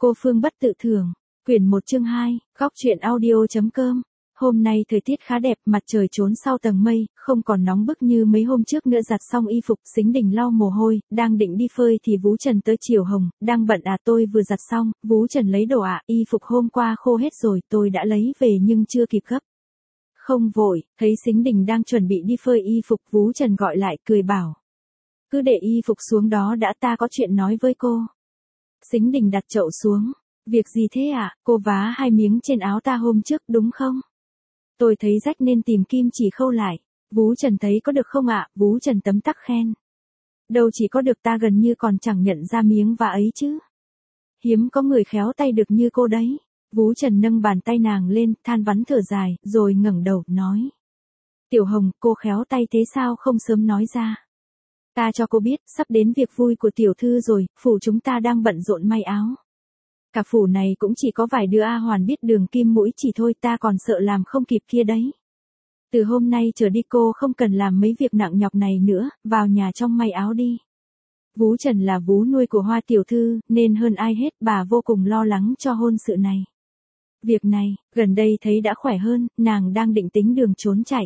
Cô Phương Bất Tự Thường, quyển 1 chương 2, góc truyện audio.com. Hôm nay thời tiết khá đẹp, mặt trời trốn sau tầng mây, không còn nóng bức như mấy hôm trước nữa. Giặt xong y phục, Sính Đình lau mồ hôi, đang định đi phơi thì Vú Trần tới. Chiều Hồng, đang bận à? Tôi vừa giặt xong. Vú Trần lấy đồ ạ, y phục hôm qua khô hết rồi, tôi đã lấy về nhưng chưa kịp gấp. Không vội, thấy Sính Đình đang chuẩn bị đi phơi y phục, Vú Trần gọi lại, cười bảo. Cứ để y phục xuống đó đã, ta có chuyện nói với cô. Sính Đình đặt chậu xuống. Việc gì thế ạ? Cô vá 2 miếng trên áo ta hôm trước đúng không? Tôi thấy rách nên tìm kim chỉ khâu lại. Vú Trần thấy có được không ạ? Vú Trần tấm tắc khen. Đâu chỉ có được, ta gần như còn chẳng nhận ra miếng vá ấy chứ. Hiếm có người khéo tay được như cô đấy. Vú Trần nâng bàn tay nàng lên, than vắn thở dài, rồi ngẩng đầu, nói. Tiểu Hồng, cô khéo tay thế sao không sớm nói ra? Ta cho cô biết, sắp đến việc vui của tiểu thư rồi, phủ chúng ta đang bận rộn may áo. Cả phủ này cũng chỉ có vài đứa A Hoàn biết đường kim mũi chỉ thôi, ta còn sợ làm không kịp kia đấy. Từ hôm nay trở đi cô không cần làm mấy việc nặng nhọc này nữa, vào nhà trong may áo đi. Vú Trần là vú nuôi của Hoa tiểu thư, nên hơn ai hết bà vô cùng lo lắng cho hôn sự này. Việc này, gần đây thấy đã khỏe hơn, nàng đang định tính đường trốn chạy.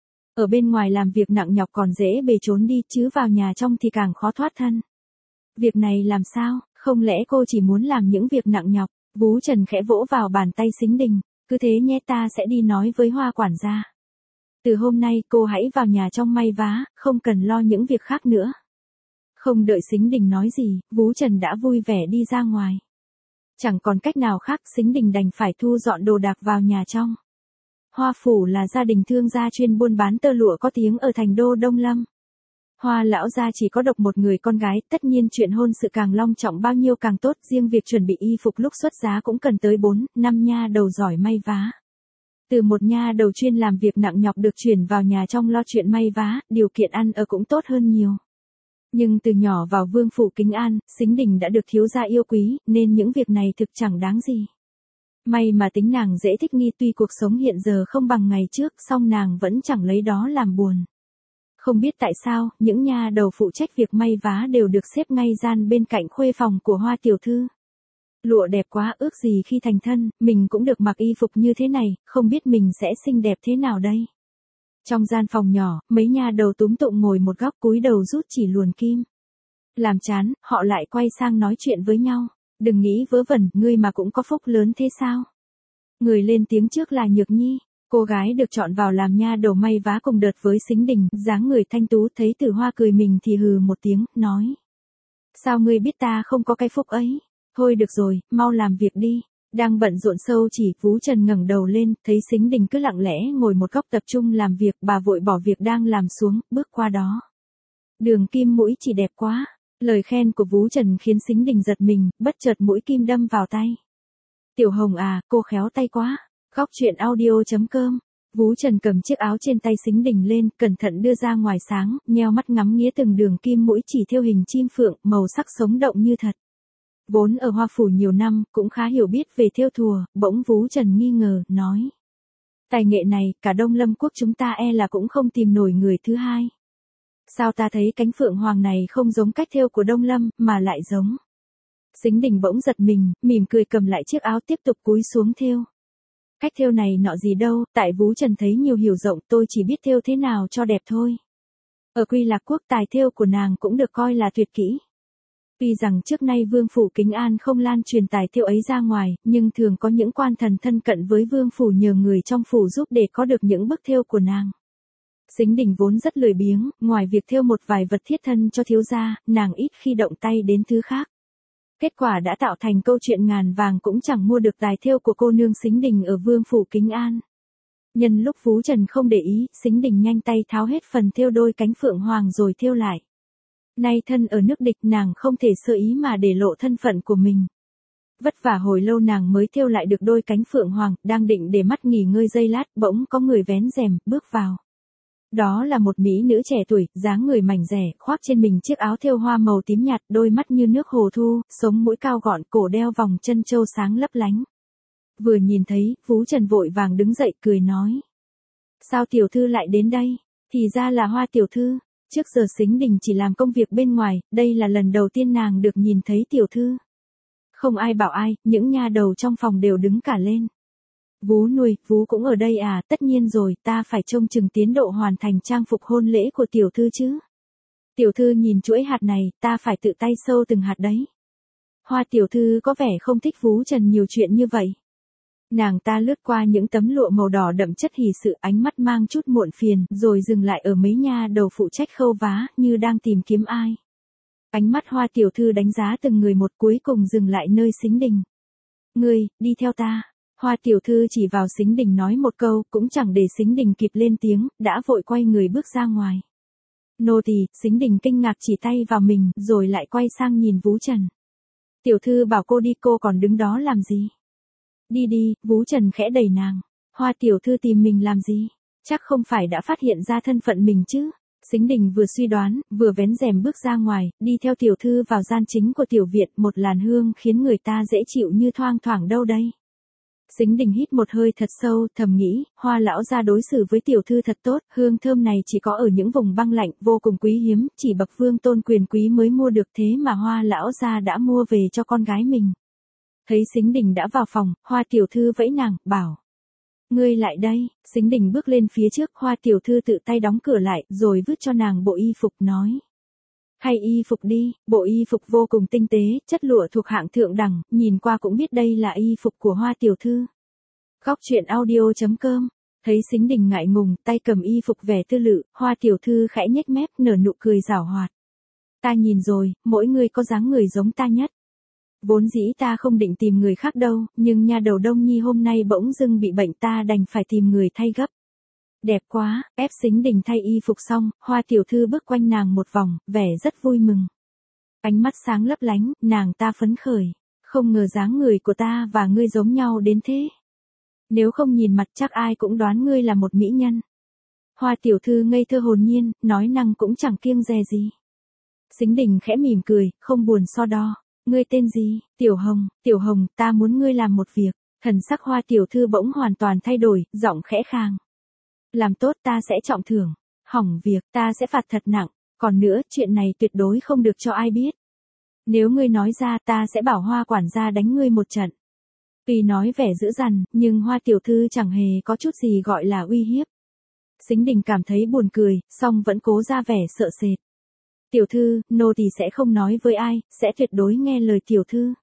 Ở bên ngoài làm việc nặng nhọc còn dễ bề trốn đi, chứ vào nhà trong thì càng khó thoát thân. Việc này làm sao, không lẽ cô chỉ muốn làm những việc nặng nhọc? Vú Trần khẽ vỗ vào bàn tay Sính Đình, cứ thế nhé, ta sẽ đi nói với Hoa quản gia. Từ hôm nay cô hãy vào nhà trong may vá, không cần lo những việc khác nữa. Không đợi Sính Đình nói gì, Vú Trần đã vui vẻ đi ra ngoài. Chẳng còn cách nào khác, Sính Đình đành phải thu dọn đồ đạc vào nhà trong. Hoa phủ là gia đình thương gia chuyên buôn bán tơ lụa có tiếng ở thành đô Đông Lâm. Hoa lão gia chỉ có độc một người con gái, tất nhiên chuyện hôn sự càng long trọng bao nhiêu càng tốt, riêng việc chuẩn bị y phục lúc xuất giá cũng cần tới 4-5 nha đầu giỏi may vá. Từ một nha đầu chuyên làm việc nặng nhọc được chuyển vào nhà trong lo chuyện may vá, điều kiện ăn ở cũng tốt hơn nhiều. Nhưng từ nhỏ vào vương phủ Kính An, Sính Đình đã được thiếu gia yêu quý, nên những việc này thực chẳng đáng gì. May mà tính nàng dễ thích nghi, tuy cuộc sống hiện giờ không bằng ngày trước, song nàng vẫn chẳng lấy đó làm buồn. Không biết tại sao, những nha đầu phụ trách việc may vá đều được xếp ngay gian bên cạnh khuê phòng của Hoa tiểu thư. Lụa đẹp quá, ước gì khi thành thân, mình cũng được mặc y phục như thế này, không biết mình sẽ xinh đẹp thế nào đây. Trong gian phòng nhỏ, mấy nha đầu túm tụm ngồi một góc cúi đầu rút chỉ luồn kim. Làm chán, họ lại quay sang nói chuyện với nhau. Đừng nghĩ vớ vẩn, ngươi mà cũng có phúc lớn thế sao? Người lên tiếng trước là Nhược Nhi. Cô gái được chọn vào làm nha đầu may vá cùng đợt với Sính Đình, dáng người thanh tú, thấy Tử Hoa cười mình thì hừ một tiếng, nói. Sao ngươi biết ta không có cái phúc ấy? Thôi được rồi, mau làm việc đi. Đang bận rộn sâu chỉ, Vú Trần ngẩng đầu lên, thấy Sính Đình cứ lặng lẽ ngồi một góc tập trung làm việc, bà vội bỏ việc đang làm xuống, bước qua đó. Đường kim mũi chỉ đẹp quá. Lời khen của Vú Trần khiến Sính Đình giật mình, bất chợt mũi kim đâm vào tay. Tiểu Hồng à, cô khéo tay quá. Góc truyện audio.com. Vú Trần cầm chiếc áo trên tay Sính Đình lên, cẩn thận đưa ra ngoài sáng, nheo mắt ngắm nghía từng đường kim mũi chỉ thêu hình chim phượng, màu sắc sống động như thật. Vốn ở Hoa phủ nhiều năm, cũng khá hiểu biết về thêu thùa, bỗng Vú Trần nghi ngờ, nói. Tài nghệ này, cả Đông Lâm quốc chúng ta e là cũng không tìm nổi người thứ hai. Sao ta thấy cánh phượng hoàng này không giống cách thêu của Đông Lâm, mà lại giống. Sính Đình bỗng giật mình, mỉm cười cầm lại chiếc áo tiếp tục cúi xuống thêu. Cách thêu này nọ gì đâu, tại Vú Trần thấy nhiều hiểu rộng, tôi chỉ biết thêu thế nào cho đẹp thôi. Ở Quy Lạc quốc tài thêu của nàng cũng được coi là tuyệt kỹ. Tuy rằng trước nay vương phủ Kính An không lan truyền tài thêu ấy ra ngoài, nhưng thường có những quan thần thân cận với vương phủ nhờ người trong phủ giúp để có được những bức thêu của nàng. Sính Đình vốn rất lười biếng, ngoài việc thêu một vài vật thiết thân cho thiếu gia, nàng ít khi động tay đến thứ khác. Kết quả đã tạo thành câu chuyện ngàn vàng cũng chẳng mua được tài thêu của cô nương Sính Đình ở vương phủ Kính An. Nhân lúc Vú Trần không để ý, Sính Đình nhanh tay tháo hết phần thêu đôi cánh phượng hoàng rồi thêu lại. Nay thân ở nước địch, nàng không thể sơ ý mà để lộ thân phận của mình. Vất vả hồi lâu nàng mới thêu lại được đôi cánh phượng hoàng, đang định để mắt nghỉ ngơi giây lát, bỗng có người vén rèm, bước vào. Đó là một mỹ nữ trẻ tuổi, dáng người mảnh dẻ, khoác trên mình chiếc áo thêu hoa màu tím nhạt, đôi mắt như nước hồ thu, sống mũi cao gọn, cổ đeo vòng chân châu sáng lấp lánh. Vừa nhìn thấy, Vú Trần vội vàng đứng dậy cười nói. Sao tiểu thư lại đến đây? Thì ra là Hoa tiểu thư. Trước giờ Sính Đình chỉ làm công việc bên ngoài, đây là lần đầu tiên nàng được nhìn thấy tiểu thư. Không ai bảo ai, những nha đầu trong phòng đều đứng cả lên. Vú nuôi, vú cũng ở đây à, tất nhiên rồi, ta phải trông chừng tiến độ hoàn thành trang phục hôn lễ của tiểu thư chứ. Tiểu thư nhìn chuỗi hạt này, ta phải tự tay sâu từng hạt đấy. Hoa tiểu thư có vẻ không thích Vú Trần nhiều chuyện như vậy. Nàng ta lướt qua những tấm lụa màu đỏ đậm chất hỉ sự, ánh mắt mang chút muộn phiền, rồi dừng lại ở mấy nha đầu phụ trách khâu vá, như đang tìm kiếm ai. Ánh mắt Hoa tiểu thư đánh giá từng người một, cuối cùng dừng lại nơi Sính Đình. Ngươi, đi theo ta. Hoa tiểu thư chỉ vào Sính Đình nói một câu, cũng chẳng để Sính Đình kịp lên tiếng, đã vội quay người bước ra ngoài. Nô tỳ, Sính Đình kinh ngạc chỉ tay vào mình, rồi lại quay sang nhìn Vú Trần. Tiểu thư bảo cô đi, cô còn đứng đó làm gì? Đi đi, Vú Trần khẽ đẩy nàng. Hoa tiểu thư tìm mình làm gì? Chắc không phải đã phát hiện ra thân phận mình chứ? Sính Đình vừa suy đoán, vừa vén rèm bước ra ngoài, đi theo tiểu thư vào gian chính của tiểu viện, một làn hương khiến người ta dễ chịu như thoang thoảng đâu đây. Sính Đình hít một hơi thật sâu, thầm nghĩ, Hoa lão gia đối xử với tiểu thư thật tốt, hương thơm này chỉ có ở những vùng băng lạnh, vô cùng quý hiếm, chỉ bậc vương tôn quyền quý mới mua được, thế mà Hoa lão gia đã mua về cho con gái mình. Thấy Sính Đình đã vào phòng, Hoa tiểu thư vẫy nàng, bảo. Ngươi lại đây. Sính Đình bước lên phía trước, Hoa tiểu thư tự tay đóng cửa lại, rồi vứt cho nàng bộ y phục, nói. Thay y phục đi, bộ y phục vô cùng tinh tế, chất lụa thuộc hạng thượng đẳng, nhìn qua cũng biết đây là y phục của Hoa tiểu thư. Góc truyện audio.com. Thấy Sính Đình ngại ngùng, tay cầm y phục vẻ tư lự, Hoa tiểu thư khẽ nhếch mép, nở nụ cười giảo hoạt. Ta nhìn rồi, mỗi người có dáng người giống ta nhất. Vốn dĩ ta không định tìm người khác đâu, nhưng nha đầu Đông Nhi hôm nay bỗng dưng bị bệnh, ta đành phải tìm người thay gấp. Đẹp quá, ép Sính Đình thay y phục xong, Hoa tiểu thư bước quanh nàng một vòng, vẻ rất vui mừng. Ánh mắt sáng lấp lánh, nàng ta phấn khởi. Không ngờ dáng người của ta và ngươi giống nhau đến thế. Nếu không nhìn mặt chắc ai cũng đoán ngươi là một mỹ nhân. Hoa tiểu thư ngây thơ hồn nhiên, nói năng cũng chẳng kiêng dè gì. Sính Đình khẽ mỉm cười, không buồn so đo. Ngươi tên gì? Tiểu Hồng, ta muốn ngươi làm một việc. Thần sắc Hoa tiểu thư bỗng hoàn toàn thay đổi, giọng khẽ khàng. Làm tốt ta sẽ trọng thưởng. Hỏng việc ta sẽ phạt thật nặng. Còn nữa, chuyện này tuyệt đối không được cho ai biết. Nếu ngươi nói ra ta sẽ bảo Hoa quản gia đánh ngươi một trận. Tuy nói vẻ dữ dằn, nhưng Hoa tiểu thư chẳng hề có chút gì gọi là uy hiếp. Sính Đình cảm thấy buồn cười, song vẫn cố ra vẻ sợ sệt. Tiểu thư, nô tỳ sẽ không nói với ai, sẽ tuyệt đối nghe lời tiểu thư.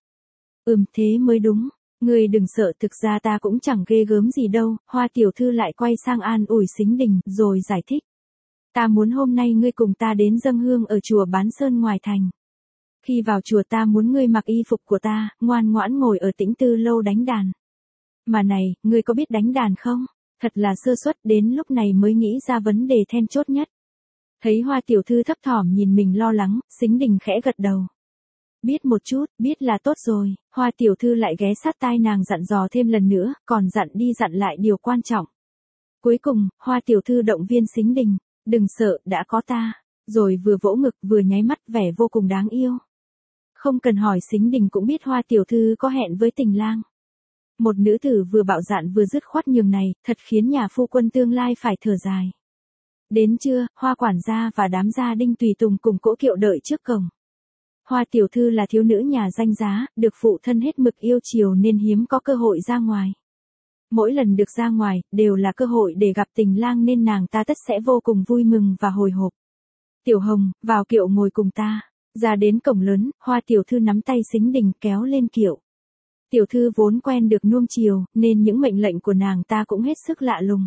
Thế mới đúng. Ngươi đừng sợ, thực ra ta cũng chẳng ghê gớm gì đâu. Hoa tiểu thư lại quay sang an ủi Sính Đình, rồi giải thích. Ta muốn hôm nay ngươi cùng ta đến dâng hương ở chùa Bán Sơn ngoài thành. Khi vào chùa ta muốn ngươi mặc y phục của ta, ngoan ngoãn ngồi ở Tĩnh Tư lâu đánh đàn. Mà này, ngươi có biết đánh đàn không? Thật là sơ suất, đến lúc này mới nghĩ ra vấn đề then chốt nhất. Thấy Hoa tiểu thư thấp thỏm nhìn mình lo lắng, Sính Đình khẽ gật đầu. Biết một chút, biết là tốt rồi. Hoa tiểu thư lại ghé sát tai nàng dặn dò thêm lần nữa, còn dặn đi dặn lại điều quan trọng. Cuối cùng, Hoa tiểu thư động viên Sính Đình, đừng sợ, đã có ta. Rồi vừa vỗ ngực vừa nháy mắt, vẻ vô cùng đáng yêu. Không cần hỏi, Sính Đình cũng biết Hoa tiểu thư có hẹn với Tình lang. Một nữ tử vừa bạo dạn vừa dứt khoát nhường này, thật khiến nhà phu quân tương lai phải thở dài. Đến trưa, Hoa quản gia và đám gia đinh tùy tùng cùng cỗ kiệu đợi trước cổng. Hoa tiểu thư là thiếu nữ nhà danh giá, được phụ thân hết mực yêu chiều nên hiếm có cơ hội ra ngoài. Mỗi lần được ra ngoài, đều là cơ hội để gặp Tình lang nên nàng ta tất sẽ vô cùng vui mừng và hồi hộp. Tiểu Hồng, vào kiệu ngồi cùng ta. Ra đến cổng lớn, Hoa tiểu thư nắm tay Sính Đình kéo lên kiệu. Tiểu thư vốn quen được nuông chiều, nên những mệnh lệnh của nàng ta cũng hết sức lạ lùng.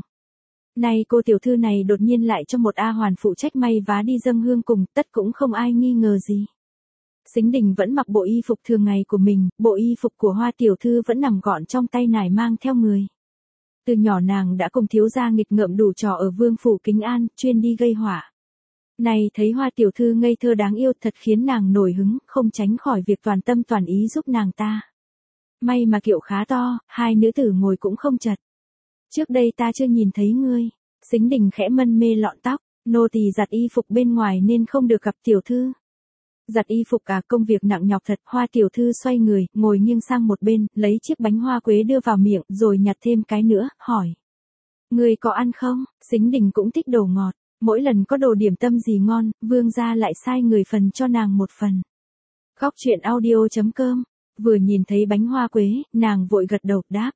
Nay cô tiểu thư này đột nhiên lại cho một A hoàn phụ trách may vá đi dâng hương cùng, tất cũng không ai nghi ngờ gì. Sính Đình vẫn mặc bộ y phục thường ngày của mình, bộ y phục của Hoa tiểu thư vẫn nằm gọn trong tay nải mang theo người. Từ nhỏ nàng đã cùng thiếu gia nghịch ngợm đủ trò ở vương phủ Kính An, chuyên đi gây họa. Này thấy Hoa tiểu thư ngây thơ đáng yêu thật khiến nàng nổi hứng, không tránh khỏi việc toàn tâm toàn ý giúp nàng ta. May mà kiệu khá to, hai nữ tử ngồi cũng không chật. Trước đây ta chưa nhìn thấy ngươi. Sính Đình khẽ mân mê lọn tóc, nô tỳ giặt y phục bên ngoài nên không được gặp tiểu thư. Giặt y phục công việc nặng nhọc thật. Hoa tiểu thư xoay người, ngồi nghiêng sang một bên, lấy chiếc bánh hoa quế đưa vào miệng, rồi nhặt thêm cái nữa, hỏi. Ngươi có ăn không? Sính Đình cũng thích đồ ngọt. Mỗi lần có đồ điểm tâm gì ngon, vương gia lại sai người phần cho nàng một phần. Góc truyện audio.com Vừa nhìn thấy bánh hoa quế, nàng vội gật đầu đáp.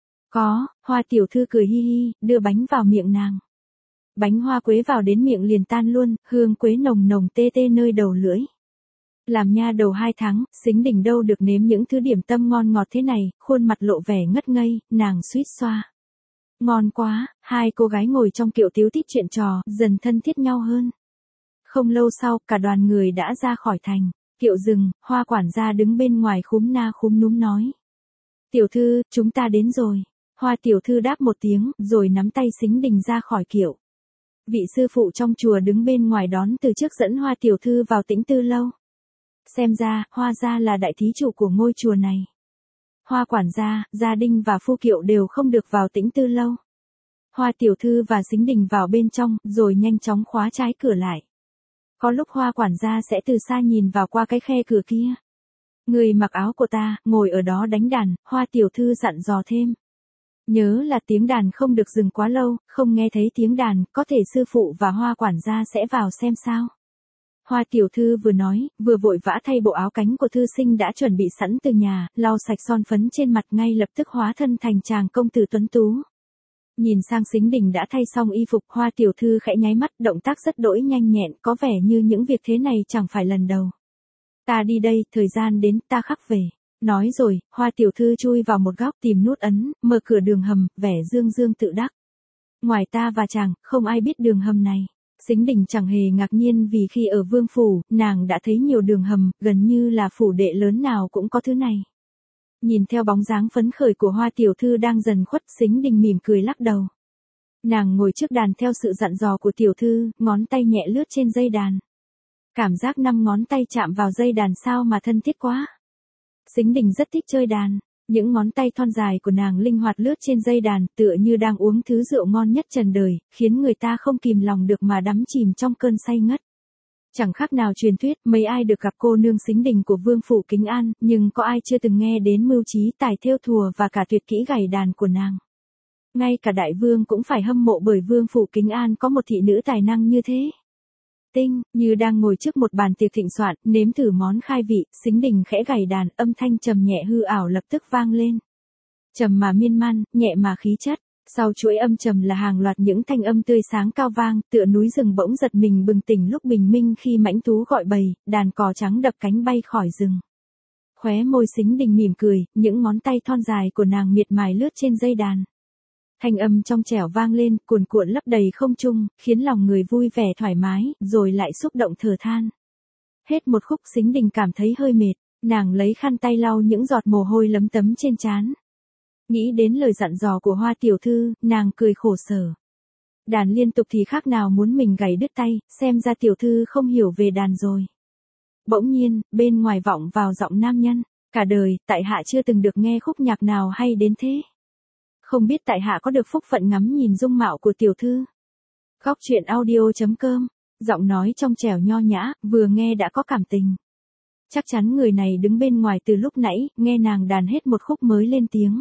Có, Hoa tiểu thư cười hi hi, đưa bánh vào miệng nàng. Bánh hoa quế vào đến miệng liền tan luôn, hương quế nồng nồng tê tê nơi đầu lưỡi. Làm nha đầu 2 tháng, Sính Đình đâu được nếm những thứ điểm tâm ngon ngọt thế này, khuôn mặt lộ vẻ ngất ngây, nàng suýt xoa. Ngon quá, hai cô gái ngồi trong kiệu tíu tít chuyện trò, dần thân thiết nhau hơn. Không lâu sau, cả đoàn người đã ra khỏi thành. Kiệu dừng, Hoa quản gia đứng bên ngoài khúm na khúm núm nói. Tiểu thư, chúng ta đến rồi. Hoa tiểu thư đáp một tiếng, rồi nắm tay Sính Đình ra khỏi kiệu. Vị sư phụ trong chùa đứng bên ngoài đón từ trước dẫn Hoa tiểu thư vào Tĩnh Tư lâu. Xem ra, Hoa gia là đại thí chủ của ngôi chùa này. Hoa quản gia, gia đình và phu kiệu đều không được vào Tĩnh Tư lâu. Hoa tiểu thư và Sính Đình vào bên trong, rồi nhanh chóng khóa trái cửa lại. Có lúc Hoa quản gia sẽ từ xa nhìn vào qua cái khe cửa kia. Người mặc áo của ta, ngồi ở đó đánh đàn, Hoa tiểu thư dặn dò thêm. Nhớ là tiếng đàn không được dừng quá lâu, không nghe thấy tiếng đàn, có thể sư phụ và Hoa quản gia sẽ vào xem sao. Hoa tiểu thư vừa nói, vừa vội vã thay bộ áo cánh của thư sinh đã chuẩn bị sẵn từ nhà, lau sạch son phấn trên mặt ngay lập tức hóa thân thành chàng công tử tuấn tú. Nhìn sang Sính Đình đã thay xong y phục, Hoa tiểu thư khẽ nháy mắt, động tác rất đỗi nhanh nhẹn, có vẻ như những việc thế này chẳng phải lần đầu. Ta đi đây, thời gian đến, ta khắc về. Nói rồi, Hoa tiểu thư chui vào một góc tìm nút ấn, mở cửa đường hầm, vẻ dương dương tự đắc. Ngoài ta và chàng, không ai biết đường hầm này. Sính Đình chẳng hề ngạc nhiên vì khi ở vương phủ, nàng đã thấy nhiều đường hầm, gần như là phủ đệ lớn nào cũng có thứ này. Nhìn theo bóng dáng phấn khởi của Hoa tiểu thư đang dần khuất, Sính Đình mỉm cười lắc đầu. Nàng ngồi trước đàn theo sự dặn dò của tiểu thư, ngón tay nhẹ lướt trên dây đàn. Cảm giác 5 ngón tay chạm vào dây đàn sao mà thân thiết quá. Sính Đình rất thích chơi đàn, những ngón tay thon dài của nàng linh hoạt lướt trên dây đàn, tựa như đang uống thứ rượu ngon nhất trần đời, khiến người ta không kìm lòng được mà đắm chìm trong cơn say ngất. Chẳng khác nào truyền thuyết, mấy ai được gặp cô nương Sính Đình của vương phủ Kính An, nhưng có ai chưa từng nghe đến mưu trí tài thêu thùa và cả tuyệt kỹ gảy đàn của nàng. Ngay cả đại vương cũng phải hâm mộ bởi vương phủ Kính An có một thị nữ tài năng như thế. Tinh, như đang ngồi trước một bàn tiệc thịnh soạn, nếm thử món khai vị, Sính Đình khẽ gảy đàn, âm thanh trầm nhẹ hư ảo lập tức vang lên. Trầm mà miên man, nhẹ mà khí chất. Sau chuỗi âm trầm là hàng loạt những thanh âm tươi sáng cao vang, tựa núi rừng bỗng giật mình bừng tỉnh lúc bình minh khi mãnh thú gọi bầy, đàn cò trắng đập cánh bay khỏi rừng. Khóe môi Sính Đình mỉm cười, những ngón tay thon dài của nàng miệt mài lướt trên dây đàn. Thanh âm trong trẻo vang lên, cuồn cuộn lấp đầy không trung, khiến lòng người vui vẻ thoải mái, rồi lại xúc động thở than. Hết một khúc Sính Đình cảm thấy hơi mệt, nàng lấy khăn tay lau những giọt mồ hôi lấm tấm trên trán. Nghĩ đến lời dặn dò của Hoa tiểu thư, nàng cười khổ sở. Đàn liên tục thì khác nào muốn mình gãy đứt tay, xem ra tiểu thư không hiểu về đàn rồi. Bỗng nhiên, bên ngoài vọng vào giọng nam nhân, cả đời, tại hạ chưa từng được nghe khúc nhạc nào hay đến thế. Không biết tại hạ có được phúc phận ngắm nhìn dung mạo của tiểu thư. Góc truyện audio.com, giọng nói trong trẻo nho nhã, vừa nghe đã có cảm tình. Chắc chắn người này đứng bên ngoài từ lúc nãy, nghe nàng đàn hết một khúc mới lên tiếng.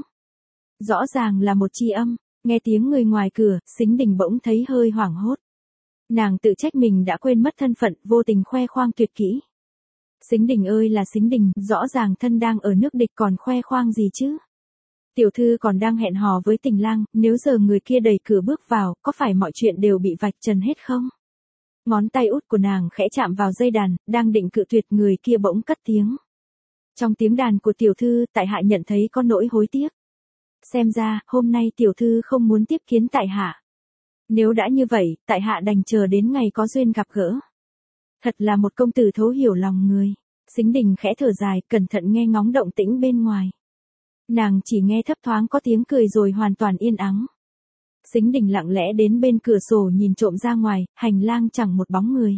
Rõ ràng là một chi âm, nghe tiếng người ngoài cửa, Sính Đình bỗng thấy hơi hoảng hốt. Nàng tự trách mình đã quên mất thân phận, vô tình khoe khoang tuyệt kỹ. Sính Đình ơi là Sính Đình, rõ ràng thân đang ở nước địch còn khoe khoang gì chứ? Tiểu thư còn đang hẹn hò với Tình lang, nếu giờ người kia đẩy cửa bước vào, có phải mọi chuyện đều bị vạch trần hết không? Ngón tay út của nàng khẽ chạm vào dây đàn, đang định cự tuyệt người kia bỗng cất tiếng. Trong tiếng đàn của tiểu thư, tại hạ nhận thấy có nỗi hối tiếc. Xem ra, hôm nay tiểu thư không muốn tiếp kiến tại hạ. Nếu đã như vậy, tại hạ đành chờ đến ngày có duyên gặp gỡ. Thật là một công tử thấu hiểu lòng người. Sính Đình khẽ thở dài, cẩn thận nghe ngóng động tĩnh bên ngoài. Nàng chỉ nghe thấp thoáng có tiếng cười rồi hoàn toàn yên ắng. Sính Đình lặng lẽ đến bên cửa sổ nhìn trộm ra ngoài, hành lang chẳng một bóng người.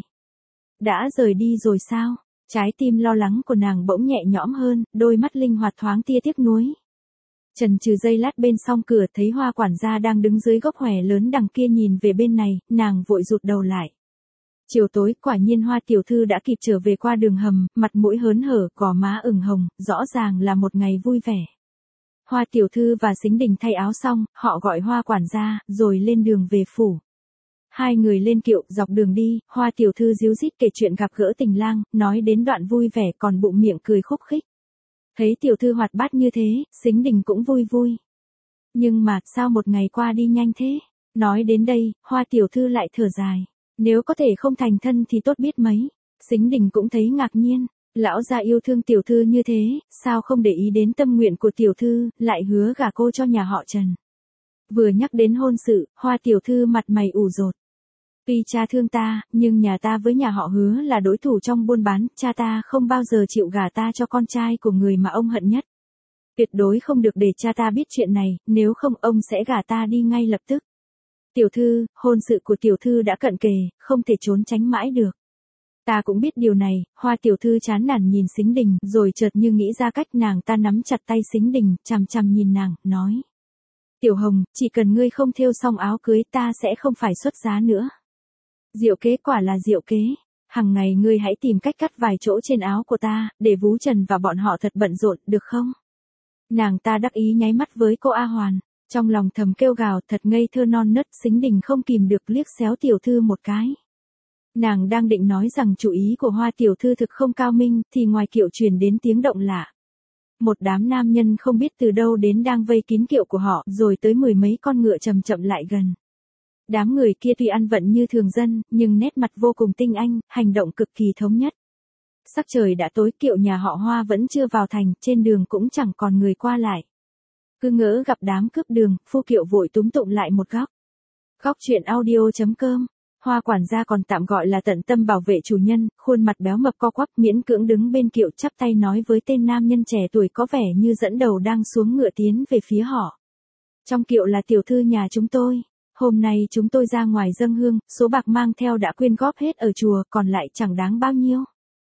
Đã rời đi rồi sao? Trái tim lo lắng của nàng bỗng nhẹ nhõm hơn, đôi mắt linh hoạt thoáng tia tiếc nuối. Chần chừ giây lát bên song cửa thấy Hoa quản gia đang đứng dưới gốc hòe lớn đằng kia nhìn về bên này, nàng vội rụt đầu lại. Chiều tối, quả nhiên Hoa tiểu thư đã kịp trở về qua đường hầm, mặt mũi hớn hở, gò má ửng hồng, rõ ràng là một ngày vui vẻ. Hoa tiểu thư và Sính Đình thay áo xong, họ gọi Hoa quản gia, rồi lên đường về phủ. Hai người lên kiệu, dọc đường đi, Hoa tiểu thư díu dít kể chuyện gặp gỡ Tình lang, nói đến đoạn vui vẻ còn bụng miệng cười khúc khích. Thấy tiểu thư hoạt bát như thế, Sính Đình cũng vui vui. Nhưng mà, sao một ngày qua đi nhanh thế? Nói đến đây, Hoa tiểu thư lại thở dài. Nếu có thể không thành thân thì tốt biết mấy. Sính Đình cũng thấy ngạc nhiên. Lão gia yêu thương tiểu thư như thế, sao không để ý đến tâm nguyện của tiểu thư, lại hứa gả cô cho nhà họ Trần. Vừa nhắc đến hôn sự, Hoa tiểu thư mặt mày ủ rột. Tuy cha thương ta, nhưng nhà ta với nhà họ Hứa là đối thủ trong buôn bán, cha ta không bao giờ chịu gả ta cho con trai của người mà ông hận nhất. Tuyệt đối không được để cha ta biết chuyện này, nếu không ông sẽ gả ta đi ngay lập tức. Tiểu thư, hôn sự của tiểu thư đã cận kề, không thể trốn tránh mãi được. Ta cũng biết điều này, Hoa tiểu thư chán nản nhìn Sính Đình, rồi chợt như nghĩ ra cách, nàng ta nắm chặt tay Sính Đình, chằm chằm nhìn nàng, nói. Tiểu Hồng, chỉ cần ngươi không thêu xong áo cưới ta sẽ không phải xuất giá nữa. Diệu kế quả là diệu kế. Hằng ngày ngươi hãy tìm cách cắt vài chỗ trên áo của ta, để Vú Trần và bọn họ thật bận rộn, được không? Nàng ta đắc ý nháy mắt với cô A Hoàn. Trong lòng thầm kêu gào, thật ngây thơ non nớt. Sính Đình không kìm được liếc xéo tiểu thư một cái. Nàng đang định nói rằng chủ ý của Hoa tiểu thư thực không cao minh, thì ngoài kiệu truyền đến tiếng động lạ. Một đám nam nhân không biết từ đâu đến đang vây kín kiệu của họ, rồi tới 10 mấy con ngựa chậm chậm lại gần. Đám người kia tuy ăn vận như thường dân, nhưng nét mặt vô cùng tinh anh, hành động cực kỳ thống nhất. Sắc trời đã tối, kiệu nhà họ Hoa vẫn chưa vào thành, trên đường cũng chẳng còn người qua lại. Cứ ngỡ gặp đám cướp đường, phu kiệu vội túm tụm lại một góc. Góc truyện audio.com. Hoa quản gia còn tạm gọi là tận tâm bảo vệ chủ nhân, khuôn mặt béo mập co quắp miễn cưỡng đứng bên kiệu chắp tay nói với tên nam nhân trẻ tuổi có vẻ như dẫn đầu đang xuống ngựa tiến về phía họ. Trong kiệu là tiểu thư nhà chúng tôi. Hôm nay chúng tôi ra ngoài dâng hương, số bạc mang theo đã quyên góp hết ở chùa, còn lại chẳng đáng bao nhiêu.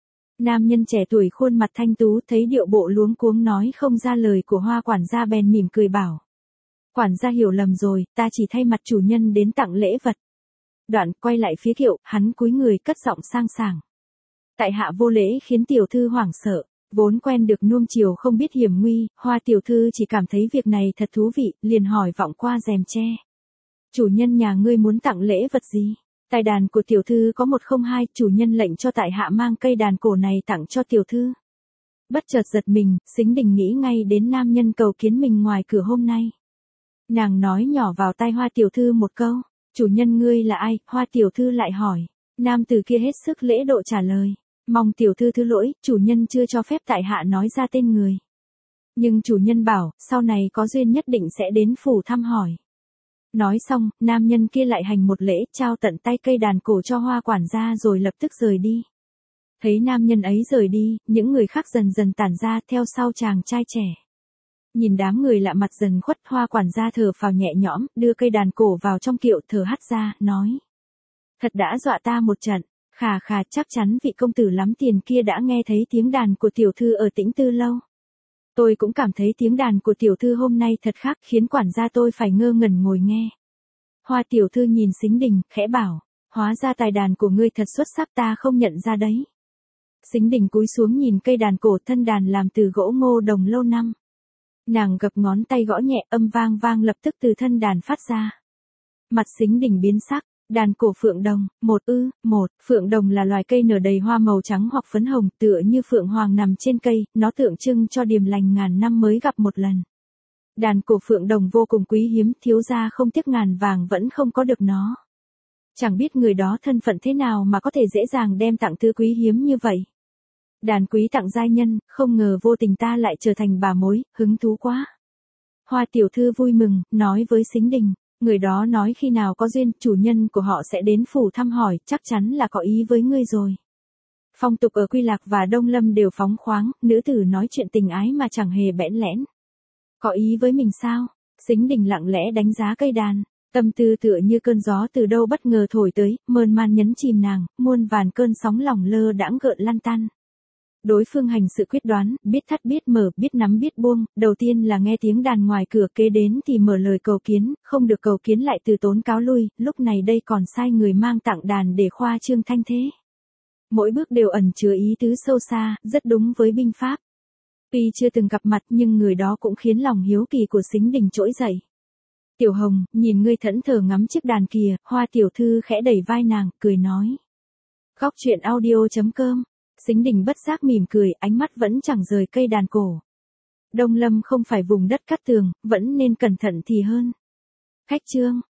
Nam nhân trẻ tuổi khuôn mặt thanh tú thấy điệu bộ luống cuống nói không ra lời của Hoa quản gia bèn mỉm cười bảo. Quản gia hiểu lầm rồi, ta chỉ thay mặt chủ nhân đến tặng lễ vật. Đoạn quay lại phía kiệu, hắn cúi người cất giọng sang sảng. Tại hạ vô lễ khiến tiểu thư hoảng sợ, vốn quen được nuông chiều không biết hiểm nguy, Hoa tiểu thư chỉ cảm thấy việc này thật thú vị, liền hỏi vọng qua rèm tre. Chủ nhân nhà ngươi muốn tặng lễ vật gì? Tài đàn của tiểu thư có 102, chủ nhân lệnh cho tại hạ mang cây đàn cổ này tặng cho tiểu thư. Bất chợt giật mình, Sính Đình nghĩ ngay đến nam nhân cầu kiến mình ngoài cửa hôm nay. Nàng nói nhỏ vào tai Hoa tiểu thư một câu, chủ nhân ngươi là ai? Hoa tiểu thư lại hỏi. Nam tử kia hết sức lễ độ trả lời, mong tiểu thư thứ lỗi, chủ nhân chưa cho phép tại hạ nói ra tên người. Nhưng chủ nhân bảo, sau này có duyên nhất định sẽ đến phủ thăm hỏi. Nói xong, nam nhân kia lại hành một lễ, trao tận tay cây đàn cổ cho Hoa quản gia rồi lập tức rời đi. Thấy nam nhân ấy rời đi, những người khác dần dần tản ra theo sau chàng trai trẻ. Nhìn đám người lạ mặt dần khuất, Hoa quản gia thở phào nhẹ nhõm, đưa cây đàn cổ vào trong kiệu thở hắt ra, nói. Thật đã dọa ta một trận, khà khà chắc chắn vị công tử lắm tiền kia đã nghe thấy tiếng đàn của tiểu thư ở Tĩnh Tư Lâu. Tôi cũng cảm thấy tiếng đàn của tiểu thư hôm nay thật khác khiến quản gia tôi phải ngơ ngẩn ngồi nghe. Hoa tiểu thư nhìn Sính Đình, khẽ bảo, hóa ra tài đàn của ngươi thật xuất sắc ta không nhận ra đấy. Sính Đình cúi xuống nhìn cây đàn cổ thân đàn làm từ gỗ ngô đồng lâu năm. Nàng gập ngón tay gõ nhẹ âm vang vang lập tức từ thân đàn phát ra. Mặt Sính Đình biến sắc. Đàn cổ phượng đồng, phượng đồng là loài cây nở đầy hoa màu trắng hoặc phấn hồng, tựa như phượng hoàng nằm trên cây, nó tượng trưng cho điềm lành ngàn năm mới gặp một lần. Đàn cổ phượng đồng vô cùng quý hiếm, thiếu gia không tiếc ngàn vàng vẫn không có được nó. Chẳng biết người đó thân phận thế nào mà có thể dễ dàng đem tặng thứ quý hiếm như vậy. Đàn quý tặng giai nhân, không ngờ vô tình ta lại trở thành bà mối, hứng thú quá. Hoa tiểu thư vui mừng, nói với Sính Đình. Người đó nói khi nào có duyên, chủ nhân của họ sẽ đến phủ thăm hỏi, chắc chắn là có ý với ngươi rồi. Phong tục ở Quy Lạc và Đông Lâm đều phóng khoáng, nữ tử nói chuyện tình ái mà chẳng hề bẽn lẽn. Có ý với mình sao? Sính Đình lặng lẽ đánh giá cây đàn, tâm tư tựa như cơn gió từ đâu bất ngờ thổi tới, mơn man nhấn chìm nàng, muôn vàn cơn sóng lòng lơ đãng gợn lăn tăn. Đối phương hành sự quyết đoán, biết thắt biết mở, biết nắm biết buông, đầu tiên là nghe tiếng đàn ngoài cửa, kế đến thì mở lời cầu kiến, không được cầu kiến lại từ tốn cáo lui, lúc này đây còn sai người mang tặng đàn để khoa trương thanh thế. Mỗi bước đều ẩn chứa ý tứ sâu xa, rất đúng với binh pháp. Tuy chưa từng gặp mặt nhưng người đó cũng khiến lòng hiếu kỳ của Sính Đình trỗi dậy. Tiểu Hồng, nhìn ngươi thẫn thờ ngắm chiếc đàn kìa, Hoa tiểu thư khẽ đẩy vai nàng, cười nói. Góc truyện audio.com. Sính Đình bất giác mỉm cười, ánh mắt vẫn chẳng rời cây đàn cổ. Đông Lâm không phải vùng đất cát tường, vẫn nên cẩn thận thì hơn. Khách Trương,